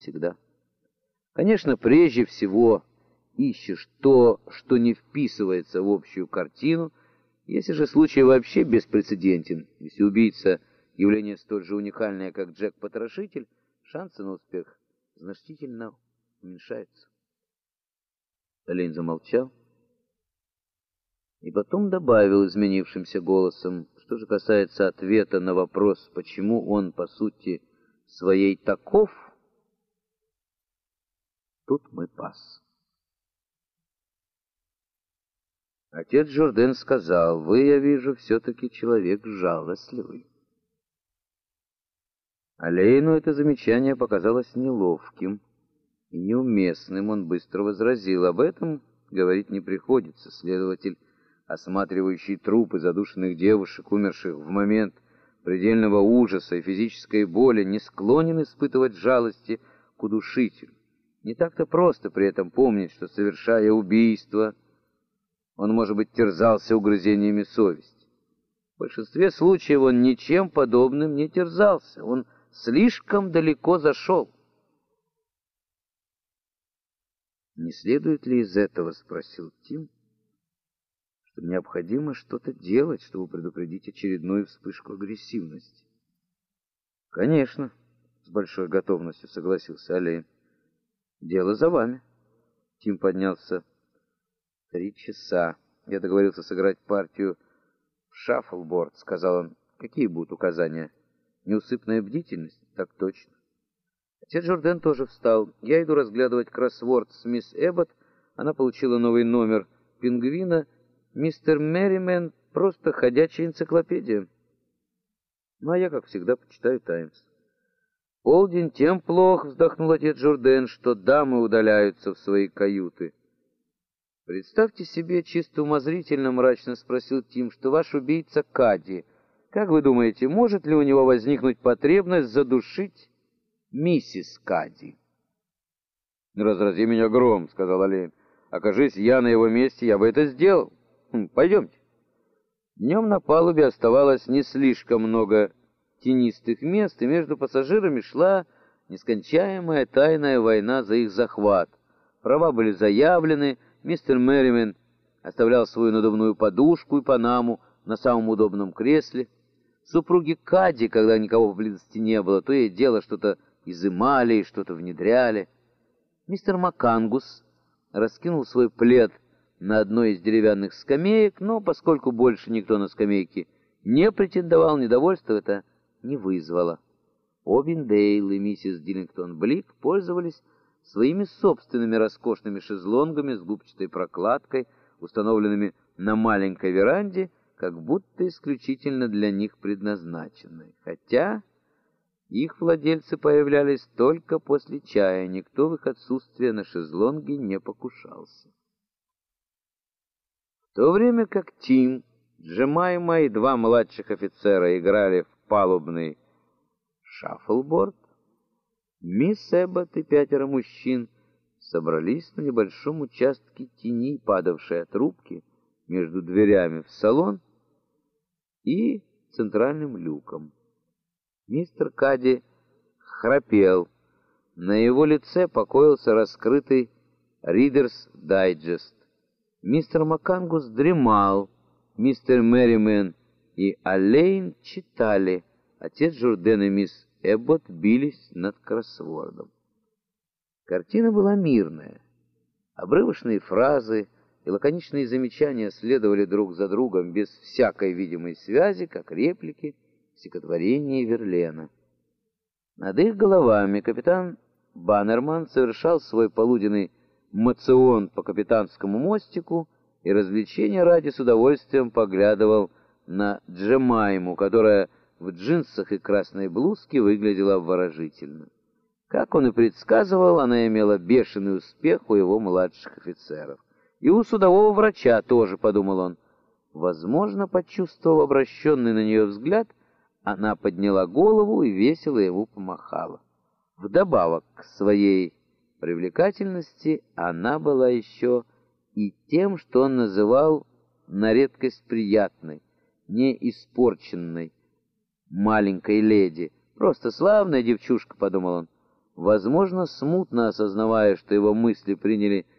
всегда. Конечно, прежде всего ищешь то, что не вписывается в общую картину. Если же случай вообще беспрецедентен, если убийца — явление столь же уникальное, как Джек-потрошитель, шансы на успех значительно уменьшаются. Олень замолчал и потом добавил изменившимся голосом: что же касается ответа на вопрос, почему он по сути своей таков, тут мы пас. Отец Журден сказал: вы, я вижу, все-таки человек жалостливый. Олейну это замечание показалось неловким и неуместным. Он быстро возразил: об этом говорить не приходится. Следователь, осматривающий трупы задушенных девушек, умерших в момент предельного ужаса и физической боли, не склонен испытывать жалости к удушителю. Не так-то просто при этом помнить, что, совершая убийство, он, может быть, терзался угрызениями совести. В большинстве случаев он ничем подобным не терзался. Он слишком далеко зашел. «Не следует ли из этого, — спросил Тим, — что необходимо что-то делать, чтобы предупредить очередную вспышку агрессивности?» «Конечно, — с большой готовностью согласился Олейн. — Дело за вами». Тим поднялся. 3 часа. Я договорился сыграть партию в шаффлборд, — сказал он. Какие будут указания? Неусыпная бдительность? Так точно. Отец Журден тоже встал. Я иду разглядывать кроссворд с мисс Эббот. Она получила новый номер «Пингвина». Мистер Мерримен — просто ходячая энциклопедия. Ну, а я, как всегда, почитаю «Таймс». «Полдень тем плох, — вздохнул отец Журден, — что дамы удаляются в свои каюты». «Представьте себе, чисто умозрительно, — мрачно спросил Тим, — что ваш убийца Кадди. Как вы думаете, может ли у него возникнуть потребность задушить миссис Кадди?» «Разрази меня гром, — сказал Олейн. — Окажись я на его месте, я бы это сделал. Пойдемте». Днем на палубе оставалось не слишком много тенистых мест, и между пассажирами шла нескончаемая тайная война за их захват. Права были заявлены. Мистер Мерримен оставлял свою надувную подушку и панаму на самом удобном кресле. Супруги Кадди, когда никого поблизости не было, то и дело что-то изымали и что-то внедряли. Мистер Макангус раскинул свой плед на одной из деревянных скамеек, но поскольку больше никто на скамейке не претендовал, недовольство это не вызвало. Обиндейл и миссис Диллингтон-Блик пользовались своими собственными роскошными шезлонгами с губчатой прокладкой, установленными на маленькой веранде, как будто исключительно для них предназначенной. Хотя их владельцы появлялись только после чая, никто в их отсутствие на шезлонги не покушался. В то время как Тим, Джемайма и 2 младших офицера играли в палубный шаффлборд, мисс Эббот и 5 мужчин собрались на небольшом участке тени, падавшей от рубки между дверями в салон и центральным люком. Мистер Кадди храпел. На его лице покоился раскрытый Reader's Digest. Мистер Макангус дремал. Мистер Мерримен и Олейн читали. Отец Журден и мисс Эббот бились над кроссвордом. Картина была мирная. Обрывочные фразы и лаконичные замечания следовали друг за другом без всякой видимой связи, как реплики в стихотворении Верлена. Над их головами капитан Баннерман совершал свой полуденный моцион по капитанскому мостику и развлечения ради с удовольствием поглядывал на Джемайму, которая в джинсах и красной блузке выглядела обворожительно. Как он и предсказывал, она имела бешеный успех у его младших офицеров. И у судового врача тоже, подумал он. Возможно, почувствовав обращенный на нее взгляд, она подняла голову и весело ему помахала. Вдобавок к своей привлекательности она была еще и тем, что он называл на редкость приятной, не испорченной маленькой леди. Просто славная девчушка, подумал он. возможно, смутно осознавая, что его мысли приняли